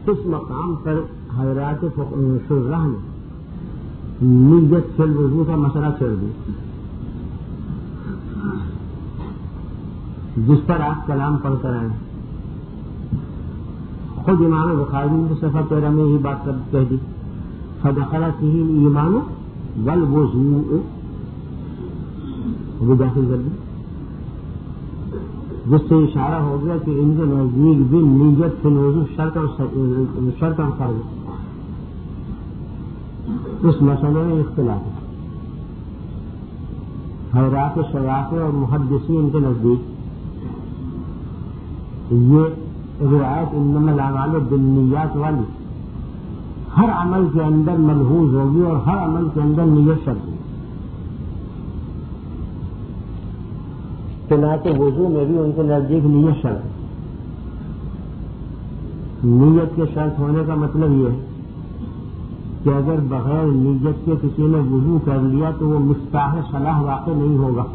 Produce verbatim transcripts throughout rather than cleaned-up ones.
اس مقام پر حضرات شرح نے نیت فی الوضو کا مسئلہ چھوڑ دیا، جس پر آپ کلام پڑھ کر آئے. خود امام بخاری نے صفحہ تیرہ میں ہی بات کہہ دی، فدخل فیہ الایمان والوضوء، وہ داخل کر دی، جس سے اشارہ ہو گیا کہ ان کے نزدیک بھی نیت فی الوضو شرط اور شرط اور فرض. اس مسئلے میں اختلاف ہے. حضرات شیعہ اور محدثین کے نزدیک یہ روایت انما الاعمال بالنیات والی ہر عمل کے اندر ملحوظ ہوگی اور ہر عمل کے اندر نیت شرط ہوگی. چنانچہ وضو میں بھی ان کے نزدیک نیت شرط ہے. نیت کے شرط ہونے کا مطلب یہ ہے کہ اگر بغیر نیت کے کسی نے وضو کر لیا تو وہ مفتاح صلاح واقع نہیں ہوگا،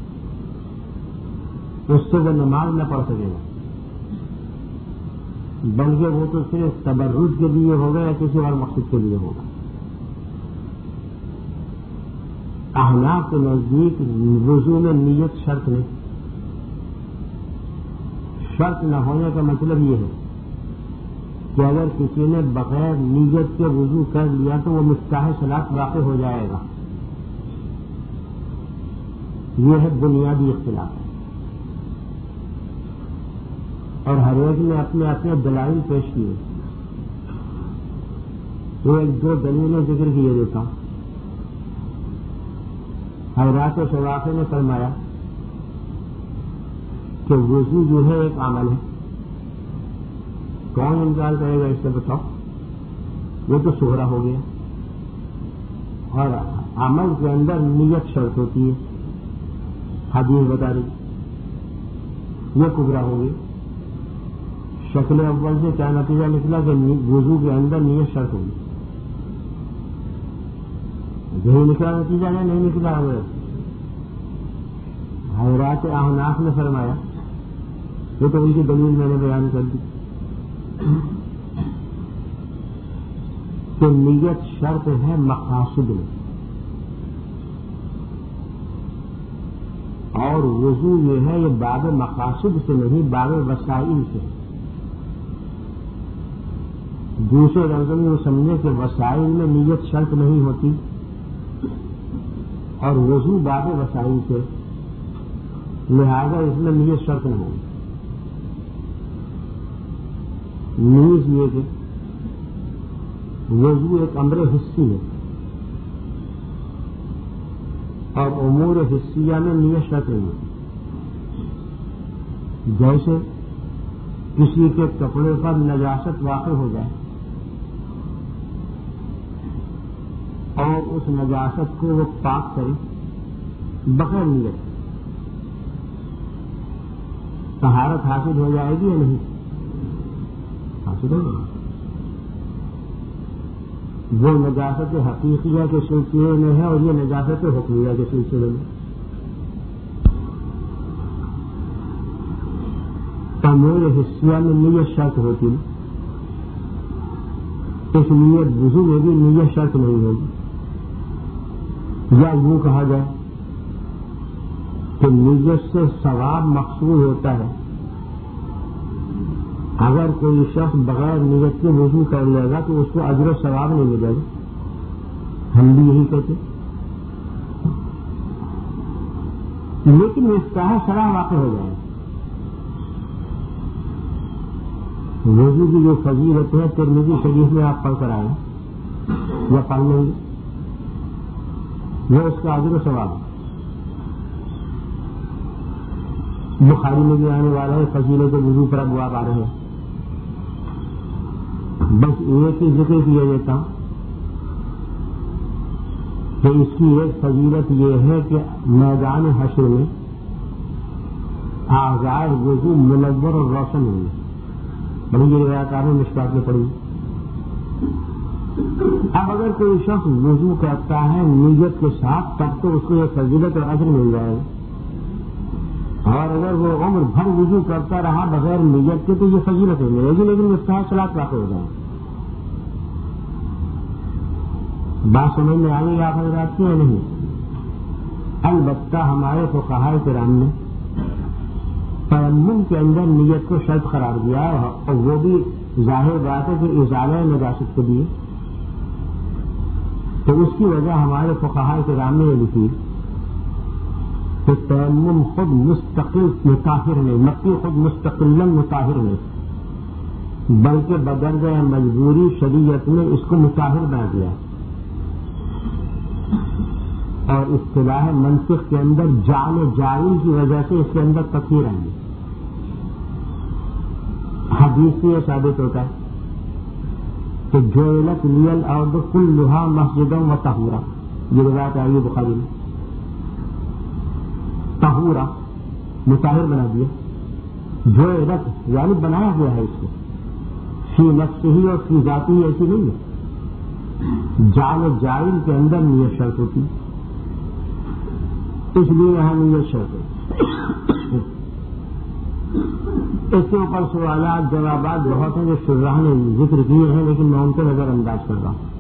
اس سے وہ نماز نہ پڑھ سکے گا، بلکہ وہ تو صرف تبرج کے لیے ہوگا یا کسی اور مقصد کے لیے ہوگا. احناف کے نزدیک وضو میں نیت شرط نہیں. شرط نہ ہونے کا مطلب یہ ہے کہ اگر کسی نے بغیر نیت کے وضو کر لیا تو وہ مفتاح صلاح واقع ہو جائے گا. یہ ہے بنیادی اختلاف. اور ہر ایک نے اپنے اپنے دلائل پیش کیے. وہ ایک دو دلیلیں ذکر کیے دیتا ہوں. حضرات شیعہ نے فرمایا کہ وضو جو ہے ایک عمل ہے. کون انکار کرے گا اس سے بتاؤ؟ وہ تو صغرا ہو گیا، اور عمل کے اندر نیت شرط ہوتی ہے. حدیث بتا رہی یہ کبرا ہو گئی. شکل اول سے کیا نتیجہ نکلا کہ وضو کے اندر نیت شرط ہوگی. یہی نکلا نتیجہ ہے، نہیں نکلا ہے. حضرات احناف نے فرمایا، یہ تو ان کی دلیل میں نے بیان کر دی کہ نیت شرط ہے مقاصد میں، اور وضو یہ ہے یہ باب مقاصد سے نہیں باب وسائل سے. دوسرے لفظوں میں سمجھے کہ وسائل میں نیت شرط نہیں ہوتی اور وضو باب وسائل سے، لہذا اس میں نیت شرط نہیں ہوگی. نیز یہ کہ وضو ایک امر حصی ہے اور امور حصیہ میں نیت شرط نہیں ہوتی. جیسے کسی کے کپڑے پر نجاست واقع ہو جائے اور اس نجاست کو وہ پاک کرے بغیر نیت، طہارت حاصل ہو جائے گی یا نہیں؟ حاصل ہو جائے گی. وہ نجاست حقیقیہ کے سلسلے میں ہے اور یہ نجاست حکمیہ کے سلسلے میں. امور حصیہ میں نیت شرط ہوتی، اس لیے وضو میں بھی نیت شرط نہیں ہوگی. یا یوں کہا جائے کہ نیت سے ثواب مقصود ہوتا ہے. اگر کوئی شخص بغیر نیت کے وضو کر لے گا تو اس کو اجر و ثواب نہیں ملے گا. ہم بھی یہی کہتے، لیکن مفتاح صلاح واقع ہو جائے. وضو کی جو فضیلت ہے ترمذی شریف میں آپ پڑھ کر آئے یا پڑھ لیں گے، وہ اس کا اجر و ثواب ہے. بخاری میں بھی آنے والا ہے فضیلت وضو پر ابواب آ رہے ہیں. بس ایک ہی ذکر کیا دیتا ہوں کہ اس کی ایک فضیلت یہ ہے کہ میدان حشر میں آغاز وضو منور اور روشن ہوئی. بڑی یہ روایات میں مشکات میں پڑی. اب اگر کوئی شخص وضو کرتا ہے نیت کے ساتھ تب تو اس کو یہ فضیلت اور اجر مل جائے گا، اور اگر وہ عمر بھر وضو کرتا رہا بغیر نیت کے تو یہ فضیلت ملے گی لیکن مفتاح صلاح واقع ہو جائے گا. بات سمجھ میں آئی آپ حضرات کی یا نہیں؟ البتہ ہمارے فقہاء کرام نے تیمم کے اندر نیت کو شرط قرار دیا، اور وہ بھی ظاہر بات ہے کہ ازالہ نجاست کے لیے، تو اس کی وجہ ہمارے فقہاء کرام نے یہ لکھی کہ تیمم خود مستقل مطہر نہیں، مکی خود مستقلا مطہر نہیں، بلکہ بدرجہ مجبوری شریعت نے اس کو مطہر بنا دیا، اور اصطلاح منطق کے اندر جعل جائل کی وجہ سے اس کے اندر تطہیر آئی۔ حدیث سے یہ ثابت ہوتا ہے کہ جعلت لی الارض کلھا مسجدا و طہورا، یہ روایت آئی ہے بخاری میں، طہورا مطہر بنا دیا، جعلت یعنی بنایا گیا ہے اس کو، فی نفسہ اور فی ذاتہ ایسی نہیں ہے، جعل جائل کے اندر نیت شرط ہوتی، اس لیے یہاں نیت شرط ہے۔ اس کے اوپر سوالات جوابات بہت ہیں جو شرح نے ذکر کیے ہیں، لیکن میں ان کو نظر انداز کر رہا ہوں۔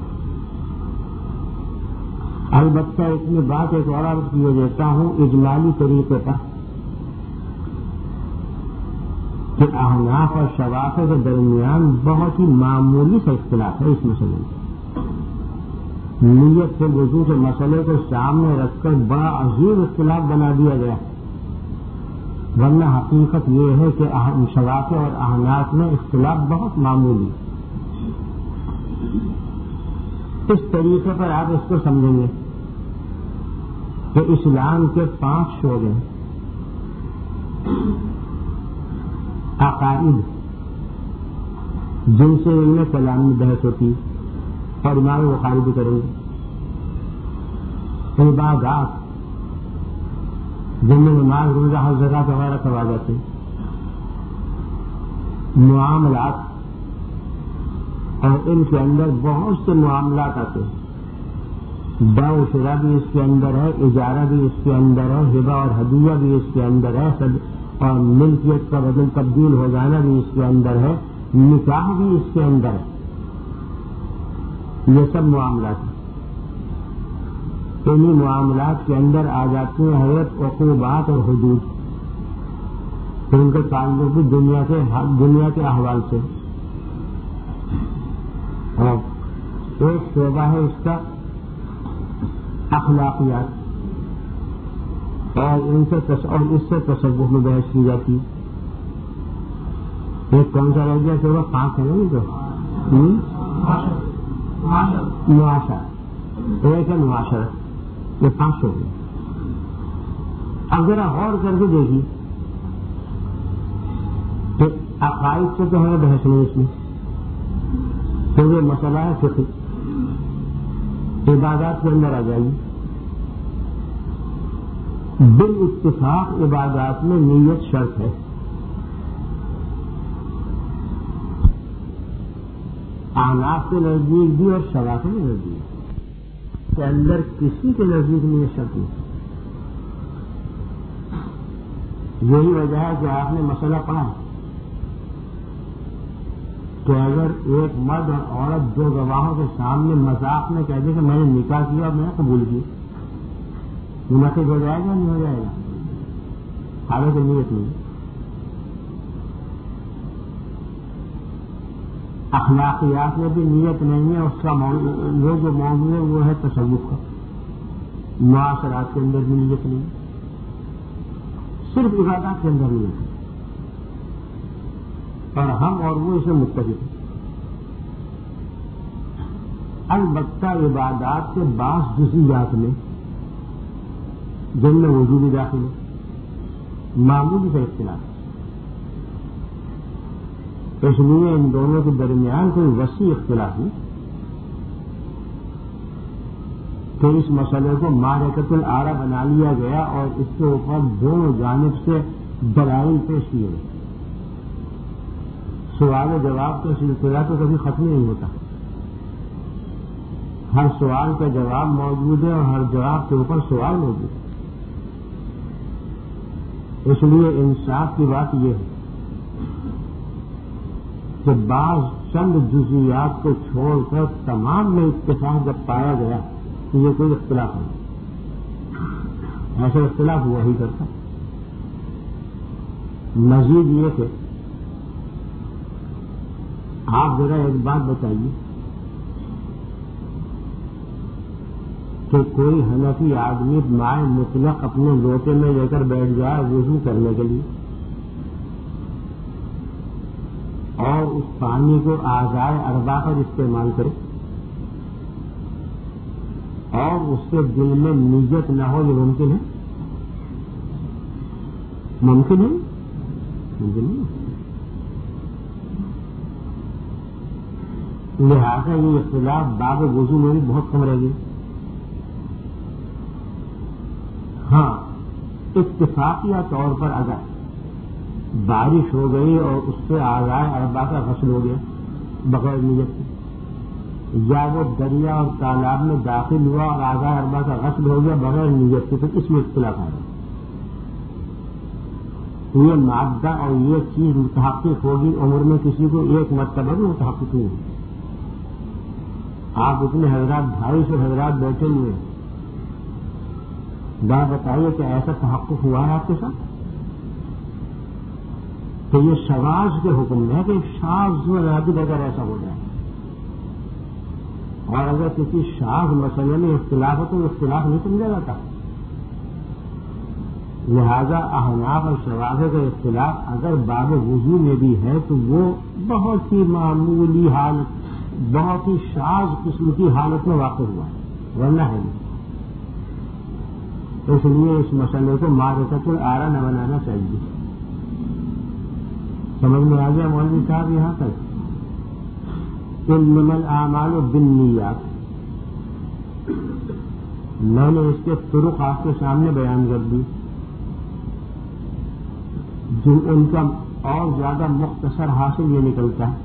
البتہ اتنی بات ایک اور عرض کیے دیتا ہوں اجمالی طریقے پر کہ احناف اور شوافع کے درمیان بہت ہی معمولی سا اختلاف ہے اس مسئلے میں۔ نیت سے وضو کے مسئلے کو سامنے رکھ کر بڑا عظیم اختلاف بنا دیا گیا، ورنہ حقیقت یہ ہے کہ شوافع اور احناف میں اختلاف بہت معمولی۔ اس طریقے پر آپ اس کو سمجھیں گے کہ اسلام کے پانچ شعبے ہیں: عقائد، جن سے علم کلام میں بحث ہوتی اور امام بخاری بھی کریں گے، عبادات، جن میں نماز روزہ حج زکوٰۃ وغیرہ کروا جاتے ہیں، معاملات، اور ان کے اندر بہت سے معاملات آتے ہیں، بیع و شراء بھی اس کے اندر ہے، اجارہ بھی اس کے اندر ہے، ہبہ اور ہدیہ بھی اس کے اندر ہے، اور ملکیت کا بدل تبدیل ہو جانا بھی اس کے اندر ہے، نکاح بھی اس کے اندر ہے، یہ سب معاملات ہیں۔ انہی معاملات کے اندر آ جاتی ہیں حضرت عقوبات اور حدود، ان کے تعلق بھی دنیا کے دنیا کے احوال سے، اور ایک شعبہ ہے اس کا اخلاقیات، اور ان سے اور اس سے تصوف میں بحث کی جاتی ہے۔ ایک کون سا رہ گیا شعبہ؟ پانچ ہے نہیں تو معاشرہ، ایک ہے معاشرہ، یہ پانچ شعبے۔ اب ذرا غور کر کے دیکھیے کہ عقائد سے تو ہمیں بحث نہیں اس میں، تو یہ مسئلہ ہے فقہ، عبادات کے اندر آ جائیے۔ بالاتفاق عبادات میں نیت شرط ہے، احناف کے نزدیک بھی اور شوافع کے نزدیک کے اندر کسی کے نزدیک نیت شرط نہیں۔ یہی وجہ ہے کہ آپ نے مسئلہ پڑھا کہ اگر ایک مرد اور عورت دو گواہوں کے سامنے مذاق میں کہہ دے کہ میں نے نکاح کیا اور میں نے قبول کی، منعقد ہو جائے گا نہیں ہو جائے گا؟ حالانکہ نیت نہیں۔ اخلاقیات میں بھی نیت نہیں ہے، اس کا وہ جو موضوع ہے وہ ہے تصوف کا، معاشرات کے اندر بھی نیت نہیں، صرف عبادات کے اندر نیت ہے، اور ہم اور وہ اسے متفق ہیں۔ البتہ عبادات کے بعض جزئیات میں جن میں وضو بھی داخل ہے، معمولی کا اختلاف، اس لیے ان دونوں کے درمیان کوئی وسیع اختلاف نہیں کہ اس مسئلے کو معرکۃ الآرا بنا لیا گیا اور اس کے اوپر دونوں جانب سے دلائل پیش کیے گئے۔ سوال و جواب کا سلسلہ تو کبھی ختم نہیں ہوتا، ہر سوال کا جواب موجود ہے اور ہر جواب کے اوپر سوال موجود ہے۔ اس لیے انصاف کی بات یہ ہے کہ بعض چند جزیات کو چھوڑ کر تمام میں اتفاق جب پایا گیا کہ یہ کوئی اختلاف نہیں، ایسا اختلاف ہوا ہی کرتا۔ مزید یہ کہ آپ ذرا ایک بات بتائیے کہ کوئی حنفی آدمی مائع مطلق اپنے لوٹے میں لے کر بیٹھ جائے وضو کرنے کے لیے اور اس پانی کو اعضائے اربع پر استعمال کرے اور اس کے دل میں نیت نہ ہو، یہ ممکن ہے؟ ممکن ہے؟ ممکن نہیں۔ لہذا یہ اختلاف باب وضو میں بھی بہت کم رہ گئی۔ ہاں، اتفاقیہ طور پر اگر بارش ہو گئی اور اس سے اعضائے اربع کا غسل ہو گیا بغیر نیت کے، یا وہ دریا اور تالاب میں داخل ہوا اور اعضائے اربع کا غسل ہو گیا بغیر نیت کے، تو اس میں اختلاف آ رہا ہے۔ یہ مادہ اور یہ چیز متحقق ہوگی عمر میں کسی کو ایک مرتبہ بھی متحقق نہیں ہے۔ آپ اتنے حضرات ڈھائی سو حضرات بیٹھے ہوئے ہیں، بات بتائیے کہ ایسا تحقق ہوا ہے آپ کے ساتھ؟ تو یہ شواذ کے حکم میں ہے کہ شاذ میں نادر اگر ایسا ہو جائے، اور اگر کسی شاذ مسئلے میں اختلاف ہو تو اختلاف نہیں سمجھا جاتا۔ لہذا احناف اور شواذ کا اختلاف اگر باب وضو میں بھی ہے تو وہ بہت ہی معمولی حالت، بہت ہی شاذ قسم کی حالت میں واقع ہوا ہے، ورنہ ہے نہیں۔ اس لیے اس مسئلے کو معرفت الآراء نہ بنانا چاہیے۔ سمجھ میں آ گیا مولوی صاحب یہاں تک؟ انما الاعمال بالنیات، میں نے اس کے طرق آپ کے سامنے بیان کر دی، جو ان کا اور زیادہ مختصر حاصل یہ نکلتا ہے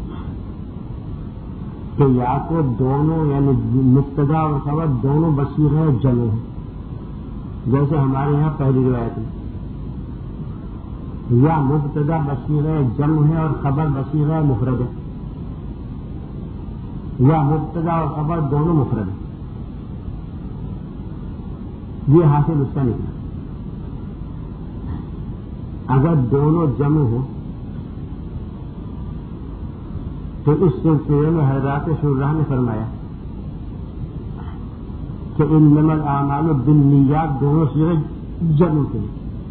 کہ یا تو دونوں یعنی مبتدا اور خبر دونوں بصیغہ جمع ہیں، جیسے ہمارے یہاں پہلی روایت ہے، یا مبتدا بصیغہ جمع ہے اور خبر بصیغہ مفرد ہے، یا مبتدا اور خبر دونوں مفرد ہیں۔ یہ حاصل اس کا نکلا۔ اگر دونوں جمع ہو تو اس سلسلے میں حضرات شرح نے فرمایا کہ انما الاعمال بالنیات دونوں صیغے جمع کے،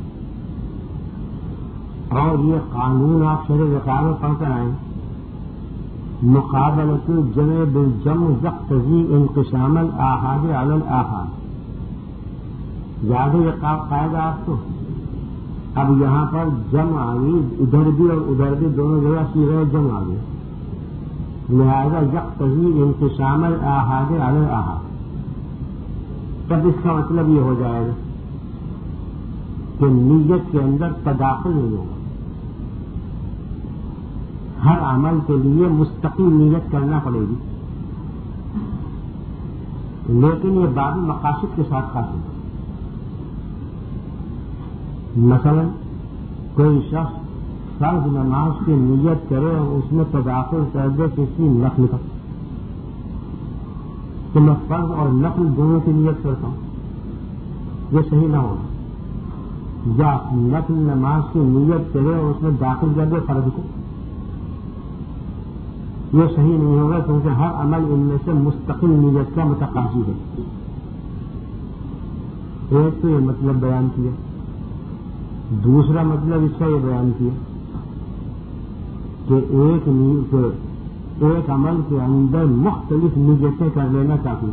اور یہ قانون آپ شرح وقار میں پڑھ کر آئیں، مقابلۃ الجمع بالجمع یقتضی انقسام الاحاد علی الاحاد۔ یاد ہے یہ قاعدہ آپ کو؟ اب یہاں پر جمع آئی، ادھر بھی اور ادھر بھی دونوں جگہ صیغہ جمع آ گئے، لہذا یقتضی انقسام الاحاد علی الاحاد۔ تب اس کا مطلب یہ ہو جائے گا کہ نیت کے اندر تداخل نہیں ہوگا، ہر عمل کے لیے مستقل نیت کرنا پڑے گی، لیکن یہ باقی مقاصد کے ساتھ کام ہوگا۔ مثلا کوئی شخص فرض نماز کی نیت کرے اور اس میں تداخل کر دے کسی نفل کا، کہ میں فرض اور نفل دونوں کی نیت کرتا ہوں، یہ صحیح نہ ہوگا۔ یا نفل نماز کی نیت کرے اور اس میں داخل کر دے فرض کو، یہ صحیح نہیں ہوگا، کیونکہ ہر عمل ان میں سے مستقل نیت کا متقاضی ہے۔ ایک تو یہ مطلب بیان کیا، دوسرا مطلب اس کا یہ بیان کیا کہ ایک ایک عمل کے اندر مختلف نیتیں کر لینا چاہیے،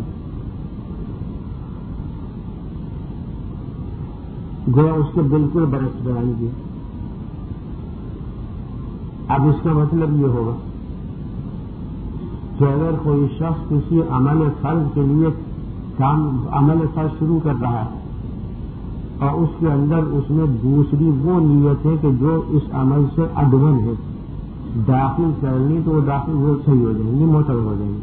گویا اس کے بالکل برعکس بیان کیا۔ اب اس کا مطلب یہ ہوگا کہ اگر کوئی شخص کسی عمل فرض کے لیے کام عمل فرض شروع کر رہا ہے اور اس کے اندر اس میں دوسری وہ نیت ہے کہ جو اس عمل سے ادون ہے داخل کرنی، تو وہ داخل وہ صحیح ہو جائیں گی، معتبر ہو جائیں گی۔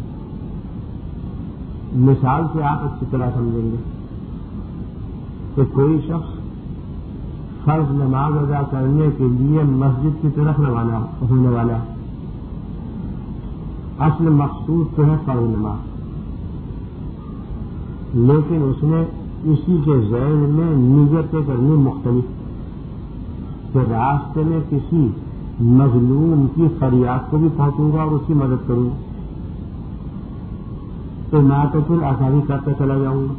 مثال سے آپ اچھی طرح سمجھیں گے کہ کوئی شخص فرض نماز ادا کرنے کے لیے مسجد کی طرف روانہ ہونے والا ہے، اصل مقصود تو ہے فرض نماز، لیکن اس نے اسی کے ذیل میں نیتیں کرنی مختلف، کہ راستے میں کسی مظلوم کی فریاد کو بھی پہنچوں گا اور اس کی مدد کروں گا، تو نہ تو پھر آسانی کرتے چلا جاؤں گا۔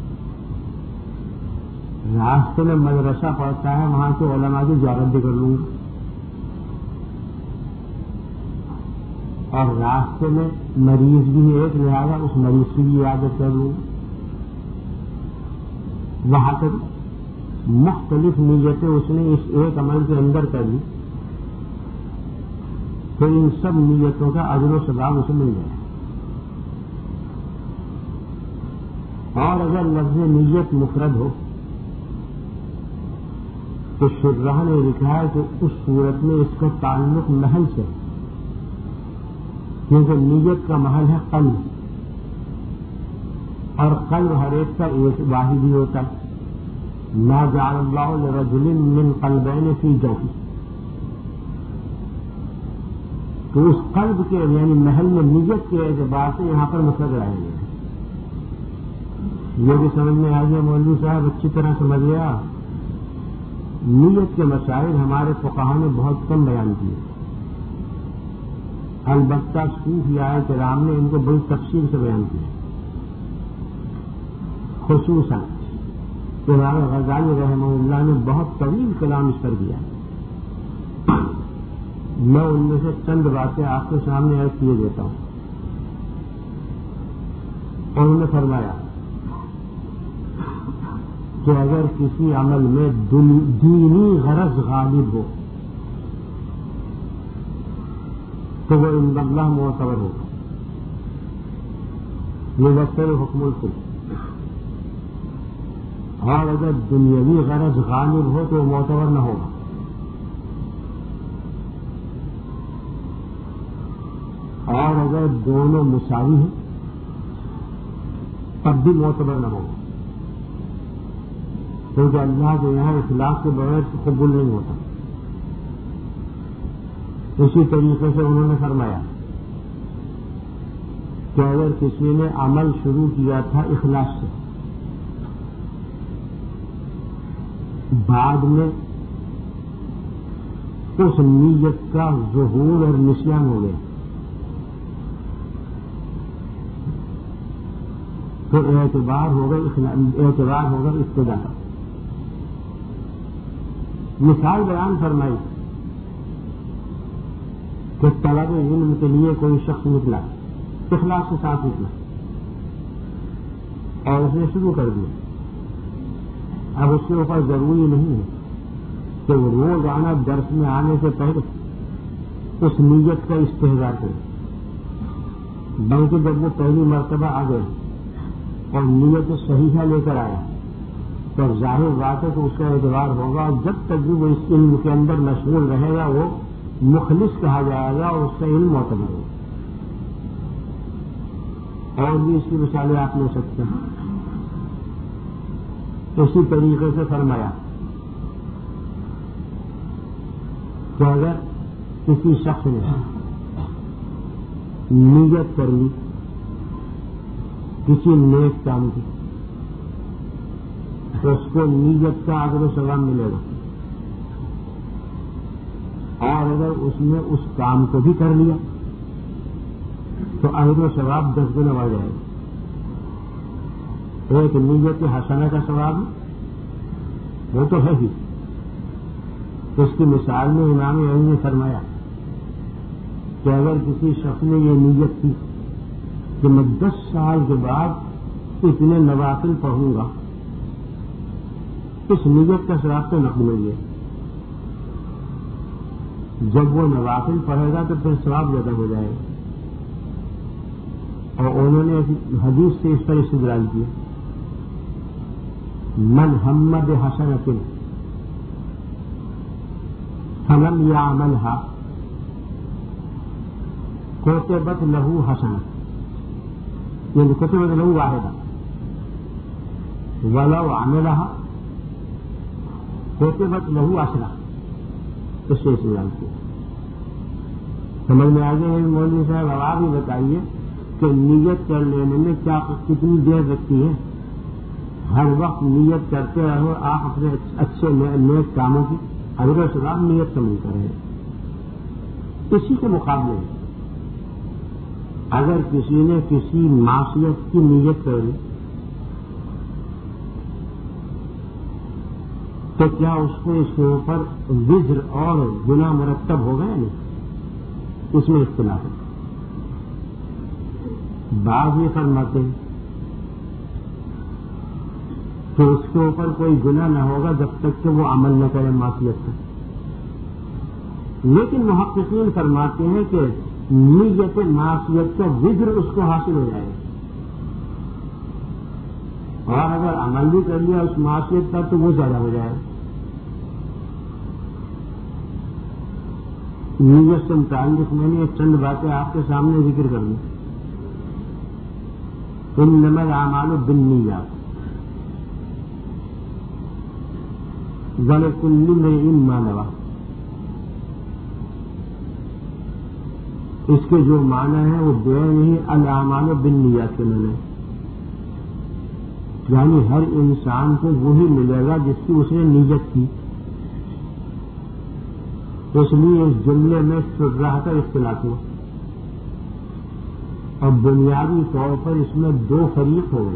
راستے میں مدرسہ پڑتا ہے، وہاں سے علماء کی زیارت بھی کر لوں گا، اور راستے میں مریض بھی ایک لہٰذا اس مریض کی بھی عیادت کر لوں گا۔ وہاں تک مختلف نیتیں اس نے اس ایک عمل کے اندر کر لی، تو ان سب نیتوں کا اجر و ثواب اسے مل جائے۔ اور اگر لفظ نیت مفرد ہو تو شرح نے لکھا ہے کہ اس صورت میں اس کا تعلق محل سے، کیونکہ نیت کا محل ہے قلب، اور قلب ہر ایک کا ایک واحد ہی ہوتا ہے۔ ما جعل اللہ لرجل من قلبین فی جوفہ، تو اس قلب کے یعنی محل میں نیت کے اعتبار سے یہاں پر مفرد آئے گئے۔ یہ بھی سمجھ میں آ گیا مولوی صاحب، اچھی طرح سمجھ گیا۔ نیت کے مسائل ہمارے فقہاء نے بہت کم بیان کیے، البتہ صوفیاء کرام نے ان کو بڑی تفصیل سے بیان کیا، خصوصاً امام غزالی رحمہ اللہ نے بہت طویل کلام اس پر دیا۔ میں ان میں سے چند باتیں آپ کے سامنے عرض کیے دیتا ہوں۔ انہوں نے فرمایا کہ اگر کسی عمل میں دینی غرض غالب ہو تو وہ عند اللہ معتبر ہوگا، یہ وقت حکم الکل۔ اور اگر دنیاوی غرض غالب ہو تو وہ معتبر نہ ہوگا۔ اور اگر دونوں مساوی ہیں تب بھی معتبر نہ ہوگا، کیونکہ اللہ کے یہاں اخلاص کے بغیر قبول نہیں ہوتا۔ اسی طریقے سے انہوں نے فرمایا کہ اگر کسی نے عمل شروع کیا تھا اخلاص سے، بعد میں اس نیت کا ظہور اور نسیان ہو گیا، تو اعتبار ہوگا اعتبار ہوگا ابتدا کا۔ مثال بیان فرمائی کہ طلب علم کے لیے کوئی شخص نکلا، اخلاص کے ساتھ نکلا اور اس نے شروع کر دیا۔ اب اس کے اوپر ضروری نہیں ہے کہ وہ روزانہ درس میں آنے سے پہلے اس نیت کا استحضار کرے، بلکہ جب وہ پہلی مرتبہ آ گئے اور نیت صحیحہ لے کر آیا تو ظاہر بات ہے کہ اس کا اعتبار ہوگا، اور جب تک بھی وہ اس علم کے اندر مشغول رہے گا وہ مخلص کہا جائے گا اور اس کا علم معتبر ہوگا۔ اور بھی اس کی مثالیں آپ لے سکتے ہیں۔ اسی طریقے سے فرمایا کہ اگر کسی شخص نے نیت کر لی کسی نیک کام کی تو اس کو نیت کا اجر و ثواب ملے گا، اور اگر اس نے اس کام کو بھی کر لیا تو اجر و ثواب دس گنا بڑھ جائے گا۔ ایک نیت حسنہ کا ثواب وہ تو ہے ہی، اس کی مثال میں امام علی نے فرمایا کہ اگر کسی شخص نے یہ نیت کی کہ میں دس سال کے بعد اتنے نوافل پڑھوں گا، اس نیت کا ثواب تو نقل میں گیا۔ جب وہ نوافل پڑھے گا تو پھر ثواب زیادہ ہو جائے گا۔ اور انہوں نے حدیث سے اس پر استدلال کیا، من ہم بحسنۃ فلم یعملها کتبت لہ حسنہ، یعنی کتبت لہ واحدہ، ولو عملها کتبت لہ عشرہ، اس سے استدلال کیا۔ سمجھ میں آ گئے مولوی صاحب؟ اب آپ ہی بتائیے کہ نیت کر لینے میں کیا کتنی دیر لگتی ہے؟ ہر وقت نیت کرتے رہو آپ اپنے اچھے نیک کاموں کی، اگر سلام نیت سمجھ کر رہے. اسی کے مقابلے میں اگر کسی نے کسی معصیت کی نیت کر لی تو کیا اس کو اس کے اوپر وزر اور گناہ مرتب ہو گئے نہیں؟ اس میں اختلاف ہے. بعض یہ فرماتے ہیں کہ اس کے اوپر کوئی گناہ نہ ہوگا جب تک کہ وہ عمل نہ کرے معصیت کا، لیکن محققین فرماتے ہیں کہ نیت معصیت کا وزر اس کو حاصل ہو جائے گا، اور اگر عمل بھی کر لیا اس معصیت کا تو وہ زیادہ ہو جائے گا. نیت سے متعلق میں نے چند باتیں آپ کے سامنے ذکر کر دی. انما الاعمال بالنیات ولکل امرئ ما نوى. اس کے جو معنی ہے وہ بے نہیں الاعمال بالنیات کے معنی، یعنی ہر انسان کو وہی ملے گا جس کی اس نے نیت کی. اس لیے اس جملے میں شرح کا اختلاف ہوا اور بنیادی طور پر اس میں دو فریق ہو گئے.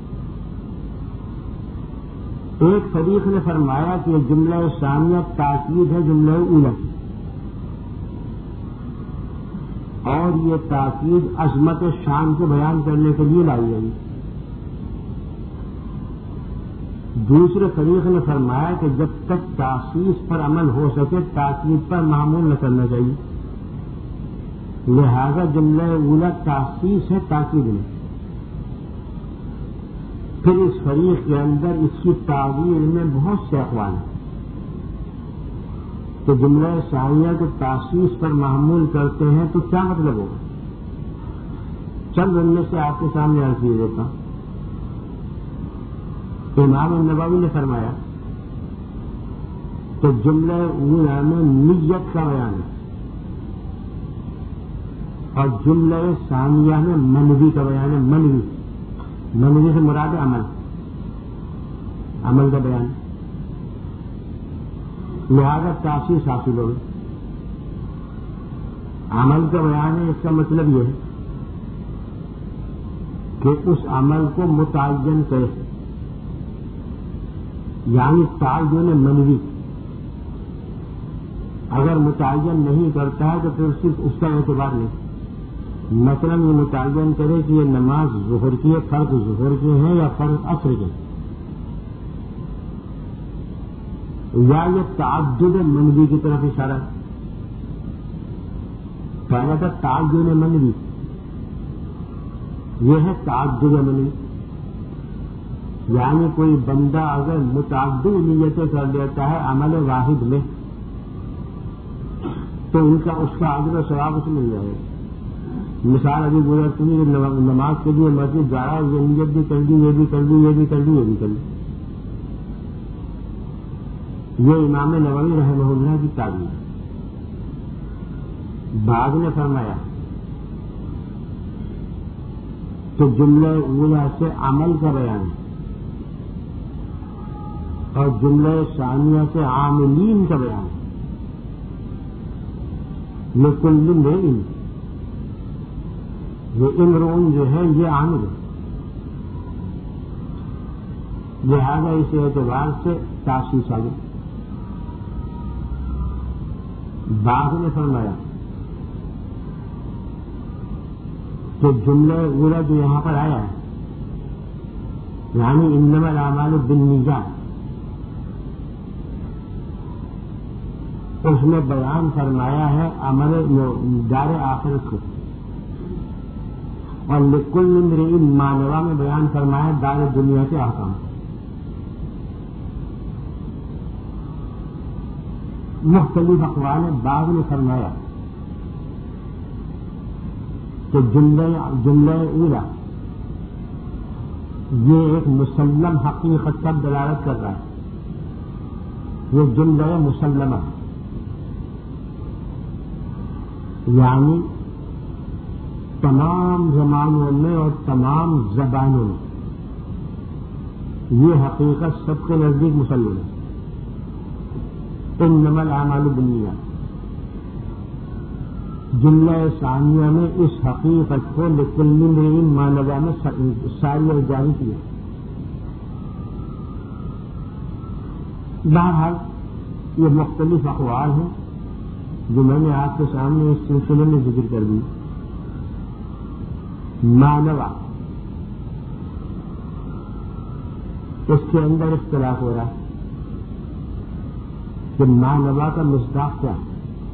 ایک فریق نے فرمایا کہ یہ جملہ ثانیہ تاکید ہے جملہ اولیٰ کی، اور یہ تاکید عظمت شان کو بیان کرنے کے لیے لائی گئی. دوسرے فریق نے فرمایا کہ جب تک تاسیس پر عمل ہو سکے تاکید پر معمول نہ کرنا چاہیے، لہذا جملہ اولیٰ تاسیس ہے تاکید میں. پھر اس فریق کے اندر اس کی تعبیر میں بہت سے اقوال ہیں کہ جملہ ثانیہ کو تاسیس پر معمول کرتے ہیں تو کیا مطلب ہوگا. چند ان میں سے آپ کے سامنے عرض کیے دیتا ہوں. امام النووی نے فرمایا کہ جملہ اولیٰ میں نیت کا بیان ہے اور جملہ ثانیہ میں منوی کا بیان ہے. منوی منوی سے مراد عمل عمل کا بیان، لہذا تاسیس حاصل ہوگی. عمل کا بیان ہے، اس کا مطلب یہ ہے کہ اس عمل کو متعین کرے، یعنی تعین منوی. اگر متعین نہیں کرتا ہے تو پھر صرف اس کا اعتبار نہیں. مثلا یہ متعین کرے کہ یہ نماز ظہر کی ہے، فرض ظہر کے ہیں یا فرض عصر کے، یا یہ تعدد منوی کی طرف اشارہ ہے. پہلا تھا تعین منوی، یہ ہے تعدد منوی، یعنی کوئی بندہ اگر متعدد نیتیں کر لیتا ہے عمل واحد میں تو ان کا اس کا اجر و ثواب اس مل جائے گا. مثال ابھی گزرتی ہے نماز کے لیے مسجد جا رہا ہے، یہ نیت بھی کر دی، یہ بھی کر دی، یہ بھی کر دی، یہ بھی کر دی. یہ امام نووی رحمہ اللہ کی تعبیر ہے. بعد نے فرمایا کہ جملہ اولیٰ سے عمل کا بیان ہے اور جملہ ثانیہ سے عاملین کا بیان ہے. لکل امرئ، یہ امرؤن جو ہے یہ عامل ہے، لہذا اس اعتبار سے تاسیس آ گئی. بعد نے فرمایا کہ جملہ اولیٰ جو یہاں پر آیا ہے یعنی انما الاعمال بالنیات، اس میں بیان فرمایا ہے عمل دار آخرت کو، اور لکل امرئ ما نوى میں بیان فرمایا دار دنیا کے احکام. مختلف اقوال بعض نے فرمایا کہ جملہ جملہ اولیٰ یہ ایک مسلم حقیقت پر دلالت کر رہا ہے، یہ جملہ مسلمہ، یعنی تمام زمانوں میں اور تمام زبانوں میں یہ حقیقت سب کے نزدیک مسلم ہے. انما الاعمال بالنیات جملہ ثانیہ میں اس حقیقت کو لکل امرئ ما نوى میں ساری اور جاری کیا. بہرحال یہ مختلف اقوال ہیں جو میں نے آپ کے سامنے اس سلسلے میں ذکر کر دی. ما نوى اس کے اندر اختلاف ہو رہا ہے کہ ما نوى کا مصداق کیا ہے.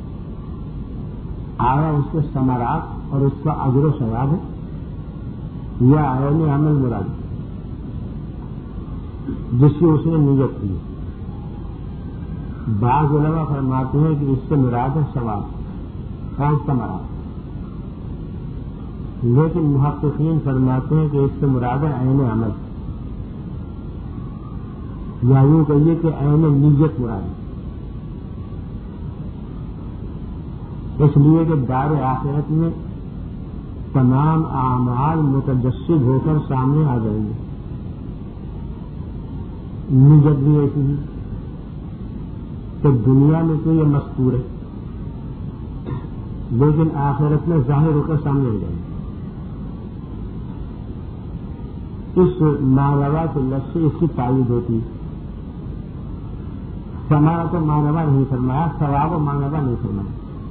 آیا اس کے ثمرات اور اس کا اجر و ثواب ہے یا عین عمل مراد جس سے اس نے نیت کی. بعض علماء فرماتے ہیں کہ اس سے مراد ہے ثواب اور ثمرات، لیکن محققین فرماتے ہیں کہ اس سے مراد ہے عین عمل، یا یوں کہیے کہ عین نیت مراد ہے. اس لیے کہ دار آخرت میں تمام اعمال متجسد ہو کر سامنے آ جائیں گے. نیت بھی ایسی ہی تو دنیا میں تو یہ مذکور ہے لیکن آخرت میں ظاہر ہو کر سامنے آ جائیں گے. اس مانوا کے لفظ سے اس کی تائید ہوتی. ثمرہ تو مانوا نہیں فرمایا، ثواب و مانوا نہیں فرمایا.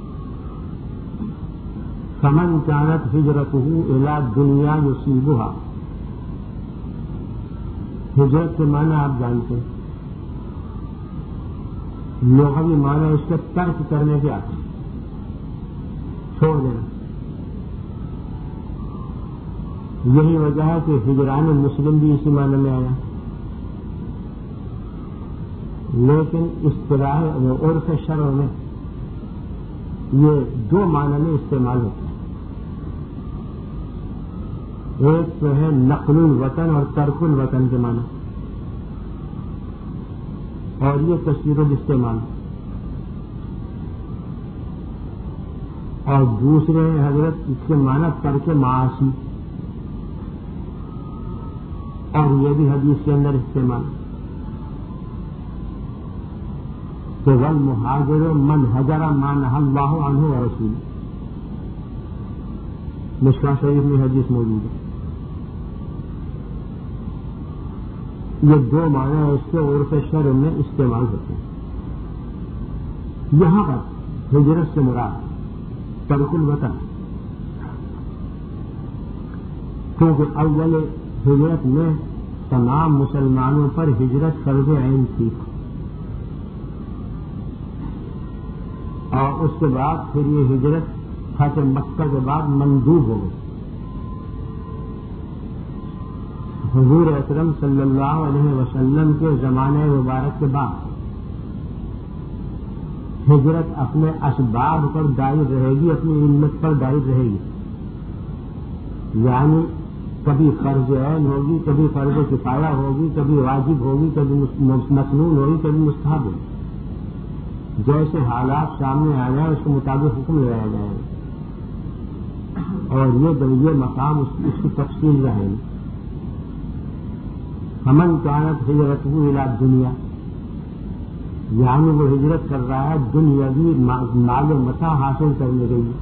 فمن كانت ہجرته الى دنیا یصیبها، ہجرت کے معنی آپ جانتے ہیں، لغوی معنی اس کے ترک کرنے کے آتے ہیں، چھوڑ دینا. یہی وجہ ہے کہ ہجران مسلم بھی اسی معنی میں آیا، لیکن اصطلاح عرف شرع میں یہ دو معنی میں استعمال ہوتا ہے. ایک تو ہے نقل الوطن اور ترک الوطن کے معنی، اور یہ کثیر الاستعمال. اور دوسرے حضرت اس کے معنی ترک معاصی، اور یہ بھی حدیث کے اندر استعمال کہ والمہاجر من حجر ما نہى اللہ عنہ ورسولہ، مشکوٰ شریف میں حدیث موجود ہے. یہ دو معنی اس کے عرف شرع میں استعمال ہوتے ہیں. یہاں پر ہجرت سے مراد ترک الوطن، کیونکہ اول ہجرت میں تمام مسلمانوں پر ہجرت فرض عین تھی، اور اس کے بعد پھر یہ ہجرت فتح مکہ کے بعد مندوب ہو گئی. حضور اکرم صلی اللہ علیہ وسلم کے زمانے مبارک کے بعد ہجرت اپنے اسباب پر دائر رہے گی، اپنی علت پر دائر رہے گی. یعنی کبھی فرض عین ہوگی، کبھی فرض کفایہ ہوگی، کبھی واجب ہوگی، کبھی مسنون ہوگی، کبھی مستحب ہوگی. جیسے حالات سامنے آ جائیں اس کے مطابق حکم لگایا جائے گا، اور یہ یہ مقام اس کی تفصیل رہے گی. فمن كانت ہجرته الى دنیا، یعنی وہ ہجرت کر رہا ہے دنیاوی مال و متاع حاصل کرنے کے لیے،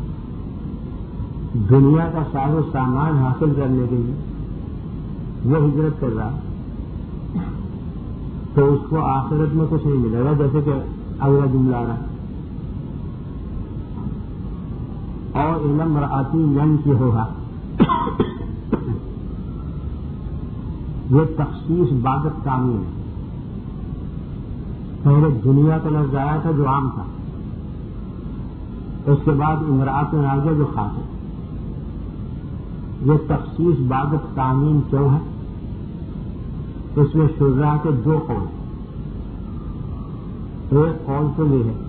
دنیا کا ساز و سامان حاصل کرنے کے لیے وہ ہجرت کر رہا ہے، تو اس کو آخرت میں کچھ نہیں ملے گا. جیسے کہ اگلا جملہ آ رہا ہے اور علم رآتی ین کی ہوگا، یہ تخصیص بعد تعمیم ہے. پہلے دنیا کا لفظ آیا تھا جو عام تھا، اس کے بعد امراۃ میں آ گیا جو خاص ہے. یہ تخصیص بعد تعمیم کیوں ہے؟ اس میں شجاع کے دو قول. ایک قول تو یہ ہے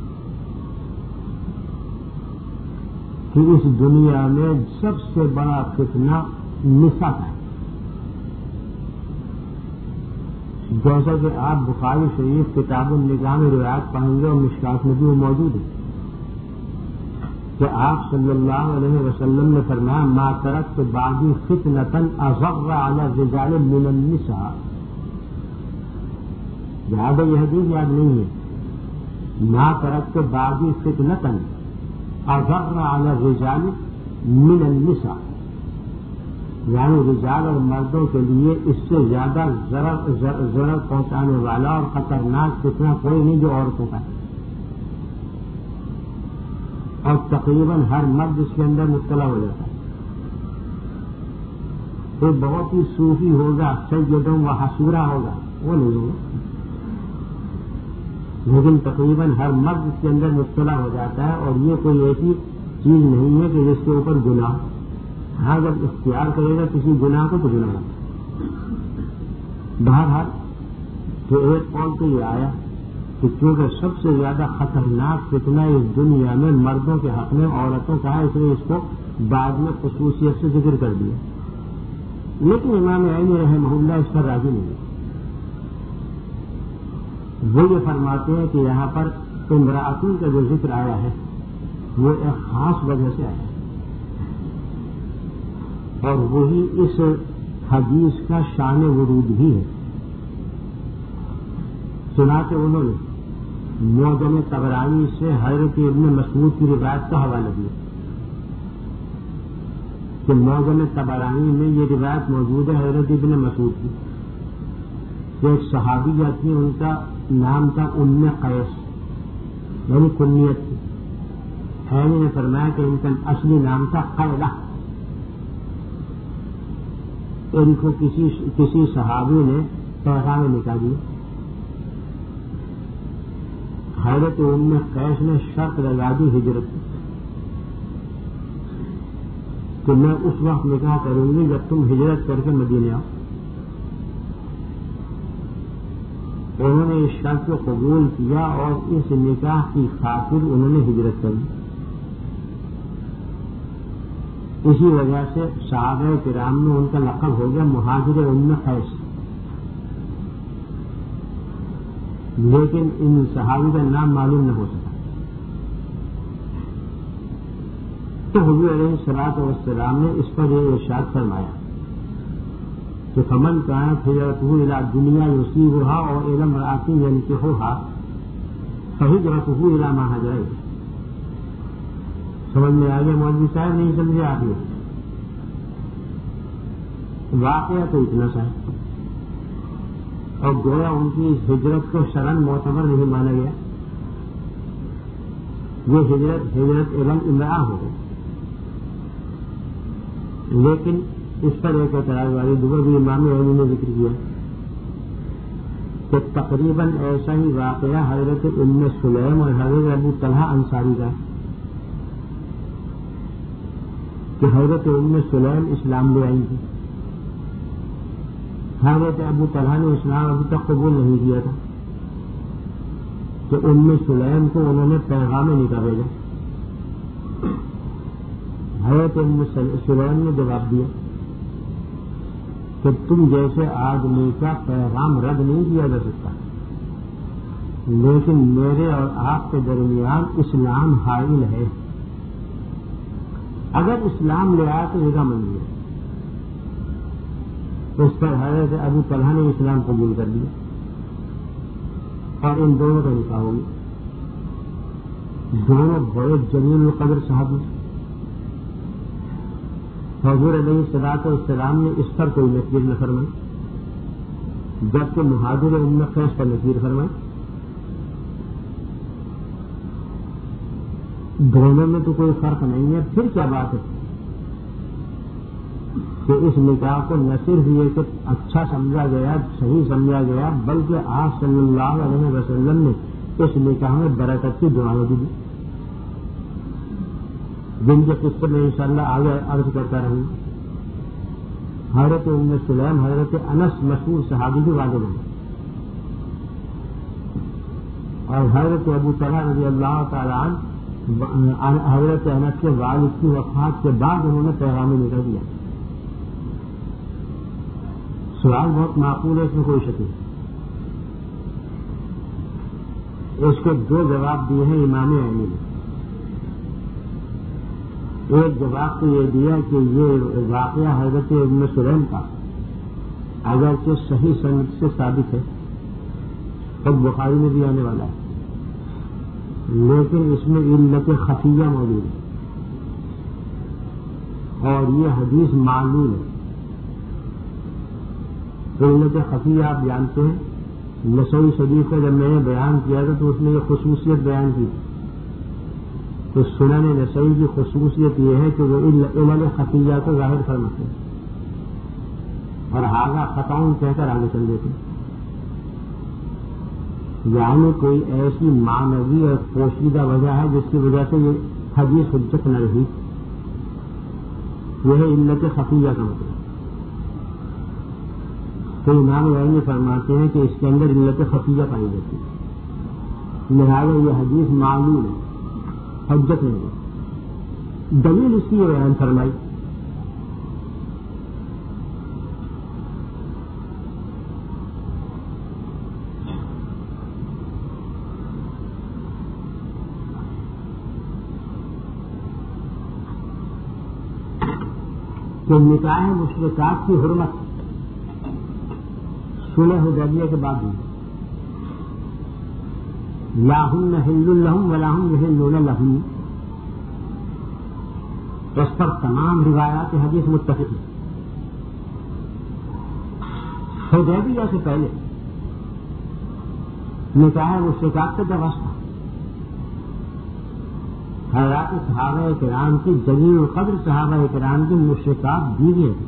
کہ اس دنیا میں سب سے بڑا فتنہ نساء ہے. جیسا کہ آپ بخاری شریف کتاب النکاح میں روایت پائیں گے اور مشکات میں بھی وہ موجود ہے کہ آپ صلی اللہ علیہ وسلم نے فرمایا ما ترکت بعدی فتنة اضر علی الرجال من النساء. یاد ہے یہ حدیث؟ یاد نہیں ہے. ما ترکت بعدی فتنة اضر علی الرجال من النساء، یعنی رجال اور مردوں کے لیے اس سے زیادہ ضرر پہنچانے والا اور خطرناک فتنہ کوئی نہیں جو عورتوں کا ہے، اور تقریباً ہر مرد اس کے اندر مبتلا ہو جاتا ہے. کوئی بہت ہی صوفی ہوگا، سیدوں و حصورہ ہوگا، وہ نہیں ہوگا، لیکن تقریباً ہر مرد اس کے اندر مبتلا ہو جاتا ہے. اور یہ کوئی ایسی چیز نہیں ہے کہ جس کے اوپر گناہ، ہاں جب اختیار کرے گا کسی گناہ کو تو گناہ ہوگا. بہرحال تو ایک قول تو یہ آیا کہ چونکہ سب سے زیادہ خطرناک فتنہ اس دنیا میں مردوں کے حق میں عورتوں کا ہے، اس لیے اس کو بعد میں خصوصیت سے ذکر کر دیا. لیکن امام عینی رحمہ اللہ اس پر راضی نہیں ہے. وہ یہ فرماتے ہیں کہ یہاں پر امرأتوں کا جو ذکر آیا ہے وہ ایک خاص وجہ سے آیا ہے، اور وہی اس حدیث کا شان ورود بھی ہے. چنانچہ انہوں نے معجم طبرانی سے حضرت ابن مسعود کی روایت کا حوالہ دیا کہ معجم طبرانی میں یہ روایت موجود ہے حضرت ابن مسعود کی کہ ایک صحابیہ تھی، ان کا نام تھا ام قیس، یعنی کنیت تھی. حینی نے فرمایا کہ ان کا اصلی نام تھا قیلہ. ان کو کسی کسی صحابی نے پیغام نکال دیا. حضرت ام قیس نے شرط لگا دی ہجرت کی کہ میں اس وقت نکاح کروں گی جب تم ہجرت کر کے مدینے آؤ. انہوں نے اس شرط کو قبول کیا اور اس نکاح کی خاطر انہوں نے ہجرت کر دی. اسی وجہ سے صحابہ کرام میں ان کا لقب ہو گیا مہاجر ام قیس. لیکن ان صحابی کا نام معلوم نہ ہو سکا. تو حضور علیہ الصلوۃ والسلام نے اس پر یہ ارشاد فرمایا کہ فمن كانت هجرته الى الدنيا يصيبها او الى امرأة ينكحها فهجرته الى ما هاجر اليه. سمجھ میں آ گیا مولوی صاحب؟ نہیں سمجھے آپ نے؟ واقعہ تو اتنا سا ہے، اور گویا ان کی ہجرت کو شرعاً معتبر نہیں مانا گیا. یہ ہجرت ہجرت ایوم امرأہ ہو گئی. لیکن اس پر ایک اعتراض والی دوبارہ بھی امام عینی نے ذکر کیا کہ تقریباً ایسا ہی واقعہ حضرت ام سلیم اور حضرت ابو طلحہ انصاری کا کہ حضرت ام سلیم اسلام لے آئی تھی، حضرت ابو طلحہ نے اسلام ابھی تک قبول نہیں کیا تھا، کہ ام سلیم کو انہوں نے پیغام نکاح بھیجا. حضرت ام سلیم نے جواب دیا کہ تم جیسے آدمی کا پیغام رد نہیں کیا جا سکتا، لیکن میرے اور آپ کے درمیان اسلام حائل ہے. اگر اسلام لے آیا تو نکاح منظور ہے. اس پر حضرت ابو طلحہ نے اسلام قبول کر لیا اور ان دونوں کا نکاح ہو گیا. دونوں بڑے جلیل القدر صحابی. حضور علیہ الصلوۃ والسلام نے اس پر کوئی نفیر نہ فرمائی، جبکہ مہاجر ام قیس پر نفیر فرمائی. دونوں میں تو کوئی فرق نہیں ہے. پھر کیا بات ہے کہ اس نکاح کو نہ صرف یہ کہ اچھا سمجھا گیا، صحیح سمجھا گیا، بلکہ آپ صلی اللہ علیہ وسلم نے اس نکاح میں برکت کی دعائیں دی، جن کے قصے میں انشاءاللہ آگے عرض کرتا رہوں. حضرت ام سلیم حضرت انس مشہور صحابی کی والد ہیں، اور حضرت ابو طلحہ رضی اللہ تعالیٰ عنہ حضرت انس کے والد کی وفات کے بعد انہوں نے پیغام نکاح دیا. سوال بہت معقول ہے، اس میں کوئی شک نہیں. اس کے دو جواب دیے ہیں امام عینی نے. ایک جواب تو یہ دیا کہ یہ واقعہ حضرت ام سلیم کا اگرچہ صحیح سند سے ثابت ہے، خود بخاری میں بھی آنے والا ہے، لیکن اس میں علت خفیہ موجود ہے اور یہ حدیث معلول ہے۔ علت خفیہ آپ جانتے ہیں، نسائی شریف کا جب میں نے بیان کیا تھا تو اس میں یہ خصوصیت بیان کی تھی، تو سنن نسائی کی خصوصیت یہ ہے کہ وہ علل خفیہ کو ظاہر فرماتے ہیں اور ہاگا خطاؤں کہہ کر آگے چل دیتے ہیں، یعنی کوئی ایسی معنوی اور پوشیدہ وجہ ہے جس کی وجہ سے یہ حدیث حجت نہ رہی، یہ ہے علت خفیہ کا مطلب۔ تو امام غزالی فرماتے ہیں کہ اس کے اندر علت خفیہ پائی جاتی ہے، لہٰذا یہ حدیث معلول ہے، حجت نہیں ہے۔ دلیل اس کی بیان فرمائی کہ نکاح مشرکات کی حرمت صلح حدیبیہ کے بعد ہوئی، لا ہن حل لہم ولا ہم یحلون لہم، اس پر تمام روایات حدیث متفق ہیں۔ حدیبیہ سے پہلے نکاح مشرکات کا جواز تھا، حضرات صحابہ کرام کی جلیل القدر صحابہ کرام کی مشرکات بیویاں تھیں،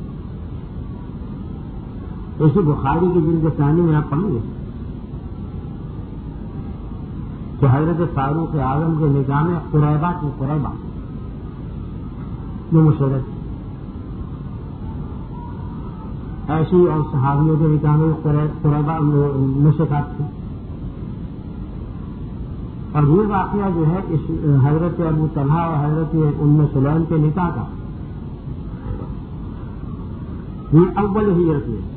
اسی بخاری کی جلد ثانی میں آپ پڑھیں گے کہ حضرت فاروق اعظم کے نکاح میں قریبہ کی قریبہ یہ مشرک، ایسی اور صحابیوں کے نکاح میں قریبہ مشرکات تھی۔ اور یہ واقعہ جو ہے اس حضرت ابو طلحہ اور حضرت ام سلیم کے نکاح کا یہ اول ہجرت ہے،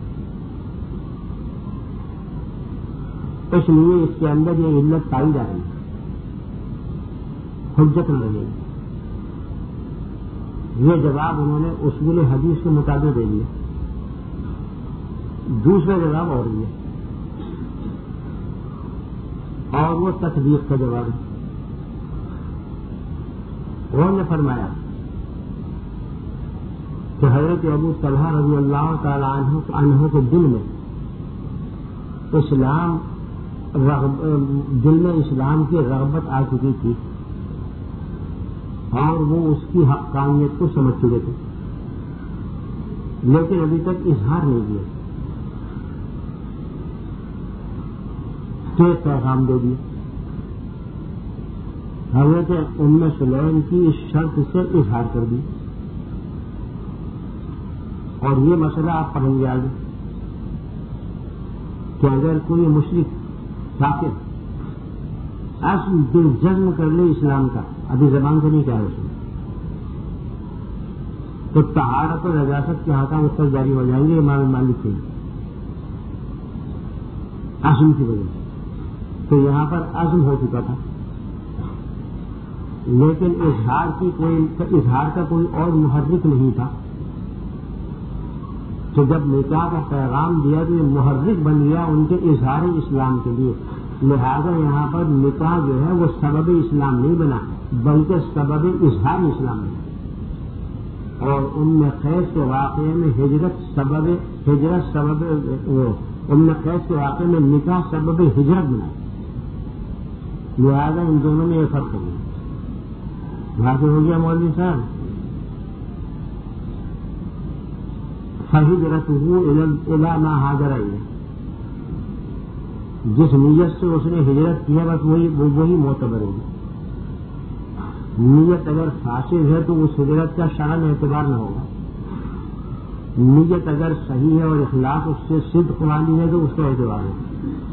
اس لیے اس کے اندر یہ علت پائی جا رہی ہے، حجت نہ رہے گی۔ یہ جواب انہوں نے اصول حدیث کے مطابق دے دیا۔ دوسرا جواب اور یہ اور وہ تطبیق کا جواب ہے۔ انہوں نے فرمایا کہ حضرت ابو طلحہ رضی اللہ تعالی عنہ کے دل میں اسلام دل میں اسلام کی رغبت آ چکی تھی اور وہ اس کی حقانیت کو سمجھ چکے تھے، لیکن ابھی تک اظہار نہیں کیا، تو پیغام دے دیا۔ حضرت ام سلیم کی اس شرط سے اظہار کر دی، اور یہ مسئلہ آپ پڑھیں گے آگے کہ اگر کوئی مشرک کافر اصل دل جزم کر لے اسلام کا، ابھی زبان سے نہیں کہا اس نے، تو طہارت اور نجاست کے حکام اس پر جاری ہو جائیں گے امام مالک سے عزم کی وجہ سے۔ تو یہاں پر عزم ہو چکا تھا، لیکن اظہار کی کوئی اظہار کا کوئی اور محرک نہیں تھا، تو جب نکاح کا پیغام دیا تو یہ محرک بن گیا ان کے اظہار اسلام کے لیے، لہذا یہاں پر نکاح جو ہے وہ سبب اسلام نہیں بنا بلکہ سبب اظہار اسلام بنا، اور ان میں قیس کے واقعے میں ہجرت سبب ہجرت سبب ان میں قیس کے واقعے میں نکاح سبب ہجرت بنا، لہذا ان دونوں میں یہ فرق ہو گیا۔ واضح ہو گیا مولوی صاحب؟ فہجرتہ الی ما ہاجر الیہ، جس نیت سے اس نے ہجرت کی ہے بس وہی وہی معتبر ہوگی۔ نیت اگر فاسد ہے تو اس ہجرت کا شرعاً اعتبار نہ ہوگا، نیت اگر صحیح ہے اور اخلاص اس سے صدق والی ہے تو اس کا اعتبار ہوگا۔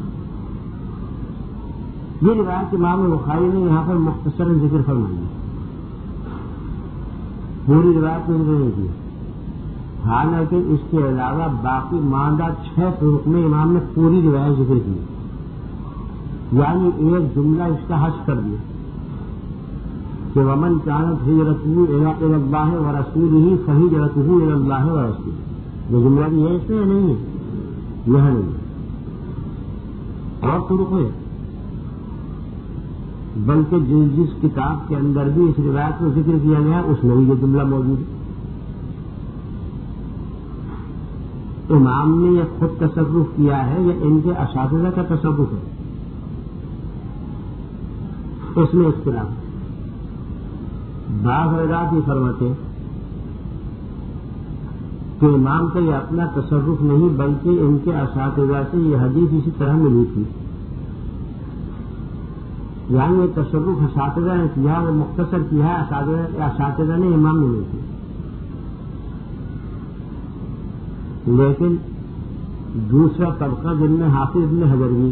یہ روایت امام بخاری نے یہاں پر مختصر ذکر فرمائی ہے، پوری روایت میں نہیں کی، حالانکہ اس کے علاوہ باقی ماندہ چھ فروق میں امام نے پوری روایت ذکر کی، یعنی ایک جملہ اس کا حذف کر دیا کہ ومن كانت ہجرته الى اللہ ورسولہ فہجرته الى اللہ ورسولہ. یہ جملہ بھی ہے اس میں نہیں ہے؟ یہ نہیں اور طرق ہے، بلکہ جس جس کتاب کے اندر بھی اس روایت کو ذکر کیا گیا اس میں بھی یہ جملہ موجود ہے. امام نے یہ خود تصرف کیا ہے یا ان کے اساتذہ کا تصرف ہے، اس میں اختلاف. بعض حضرات یہ فرماتے کہ امام کا یہ اپنا تصرف نہیں بلکہ ان کے اساتذہ سے یہ حدیث اسی طرح ملی تھی. یعنی یہ تصرف اساتذہ نے کیا، وہ مختصر کیا ہے، اساتذہ نے امام نے نہیں کی. لیکن دوسرا طبقہ جن میں حافظ ابن حجر بھی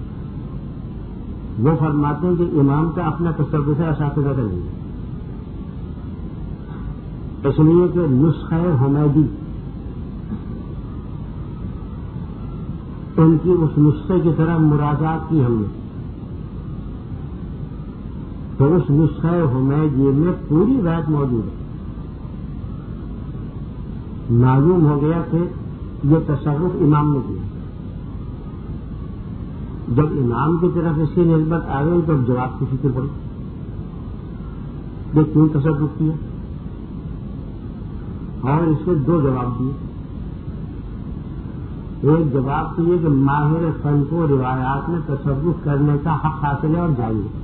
وہ فرماتے ہیں کہ امام کا اپنا تصرف ہے، اساتذہ کا نہیں. اس لیے کہ نسخہ حمیدی ان کی اس نسخے کی طرح مراجعات کی ہم نے، تو اس نسخہ حمیدی میں پوری روایت موجود ہے. معلوم ہو گیا کہ یہ تصرف امام نے کیا. جب امام کی طرف اس کی نسبت آ گئی تو جواب کی فکر پڑی یہ کیوں تصرف کیا، اور اس کے دو جواب دیے. ایک جواب تو یہ کہ ماہر فن کو روایات میں تصرف کرنے کا حق حاصل ہے اور جائز ہے.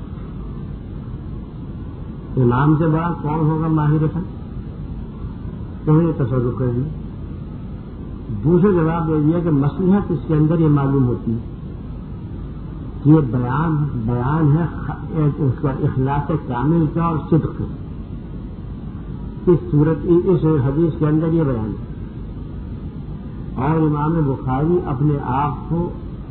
امام سے بڑا کون ہوگا ماہر فن، تو یہ تصرف کر دیا. دوسرا جواب یہ دیا کہ مصلحت اس کے اندر یہ معلوم ہوتی کہ یہ بیان بیان ہے اس کا اخلاص کامل کا اور صدق کا. اس صورت اس حدیث کے اندر یہ بیان ہے. اور امام بخاری اپنے آپ کو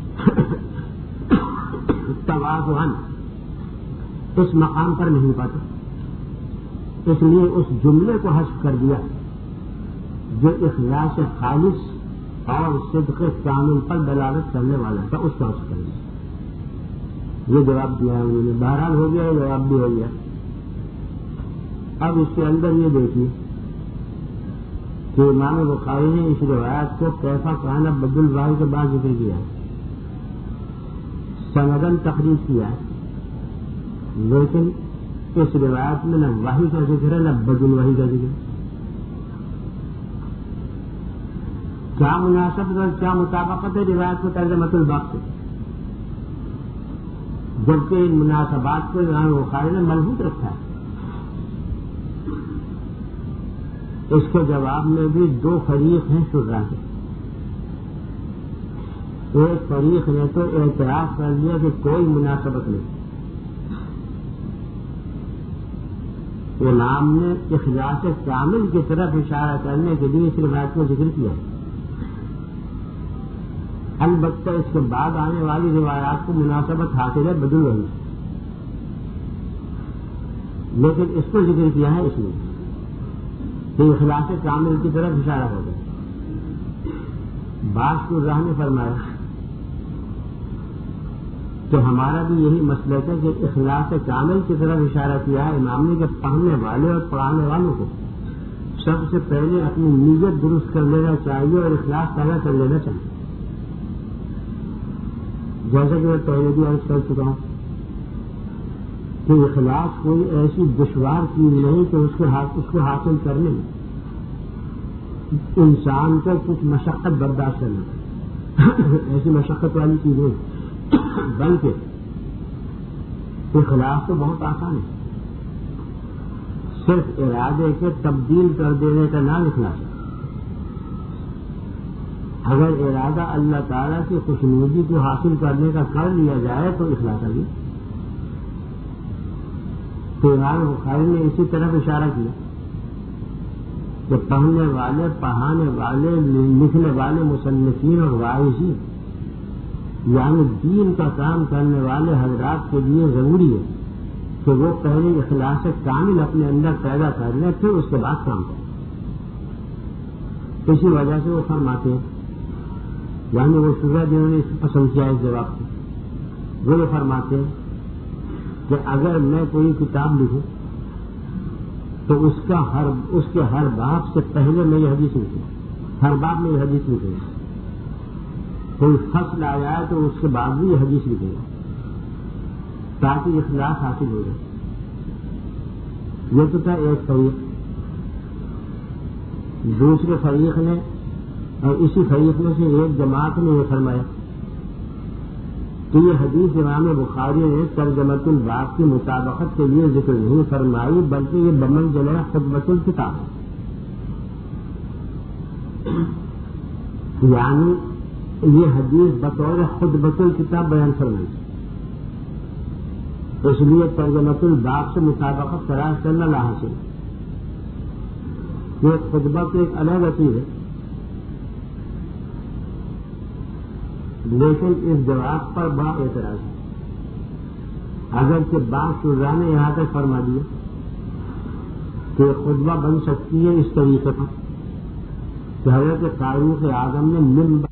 تواضعاً اس مقام پر نہیں پاتے، اس لیے اس جملے کو حذف کر دیا جو اخلاص خالص اور صدق کامل پر دلالت کرنے والا تھا، اس کا حذف کر دیا. یہ جواب دیا ہے انہوں نے. بہرحال ہو گیا، جواب بھی ہو گیا. اب اس کے اندر یہ دیکھیے کہ امام بخاری نے اس روایت کو کیفا کانا بدل الواحد کے بعد ذکر کیا ہے، سندن تخریج کیا ہے، لیکن اس روایت میں نہ وحی کا ذکر ہے نہ بدل الوحی کا ذکر ہے. کیا مناسبت اور کیا مطابقت ہے روایت کو ترجمۃ الباب سے، جبکہ ان مناسبات کو امام بخاری نے ملحوظ رکھا ہے. اس کے جواب میں بھی دو فریق ہیں شرح کے. ایک فریق نے تو اعتراف کر دیا کہ کوئی مناسبت نہیں. امام نے اخلاص کامل کی طرف اشارہ کرنے کے لیے اس روایت کو ذکر کیا. البتہ اس کے بعد آنے والی روایات کو مناسبت حاصل ہے بدل رہی، لیکن اس کو ذکر کیا ہے اس لیے کہ اخلاص کامل کی طرف اشارہ ہو گیا. باس کو راہ نے فرمایا کہ ہمارا بھی یہی مسئلہ ہے کہ اخلاص کامل کی طرف اشارہ کیا ہے امام نے کہ پڑھنے والے اور پڑھانے والوں کو سب سے پہلے اپنی نیت درست کر لینا چاہیے اور اخلاص پیدا کر لینا چاہیے. جیسا کہ میں پہلے بھی عرض کر چکا ہوں کہ اخلاص کوئی ایسی دشوار چیز نہیں کہ اس کو حاصل کرنے میں انسان کو کچھ مشقت برداشت کرنا ایسی مشقت والی چیز نہیں، بلکہ اخلاص تو بہت آسان ہے. صرف ارادے کے تبدیل کر دینے کا نام اخلاص ہے. اگر ارادہ اللہ تعالیٰ کی خوشنودی کو حاصل کرنے کا کر لیا جائے تو اخلاص آ گیا. تو امام بخاری نے اسی طرف اشارہ کیا کہ پڑھنے والے، پڑھانے والے، لکھنے والے مصنفین اور واعظین یعنی دین کا کام کرنے والے حضرات کے لیے ضروری ہے کہ وہ پہلے اخلاص کامل اپنے اندر پیدا کر لیں، پھر اس کے بعد کام کریں. اسی وجہ سے وہ فرماتے ہیں، یعنی وہ شبہ جنہوں نے پسند کیا اس جواب کو، وہ یہ فرماتے ہیں کہ اگر میں کوئی کتاب لکھوں تو اس کا ہر اس کے ہر باب سے پہلے میں یہ حدیث لکھوں، ہر باب میں یہ حدیث لکھوں گا. کوئی فصل آ جائے تو اس کے بعد بھی یہ حدیث لکھے گا تاکہ اخلاص حاصل ہو جائے. یہ تو تھا ایک فریق. دوسرے فریق نے اور اسی فریق میں سے ایک جماعت نے یہ فرمایا کہ یہ حدیث امام بخاری نے ترجمۃ الباب کی مطابقت کے لیے ذکر نہیں فرمائی بلکہ یہ بمنزلہ خطبۃ الکتاب ہے. یعنی یہ حدیث بطور خطبۃ الکتاب بیان فرمائی، اس لیے ترجمۃ الباب سے مطابقت تلاش کرنا لاحاصل. یہ خطبہ تو ایک الگ چیز ہے، لیکن اس جواب پر بڑا اعتراض ہے. اگرچہ بات شجاع نے یہاں تک فرما دیا کہ خطبہ بن سکتی ہے اس طریقے پر کہ حضرت فاروق اعظم نے منبر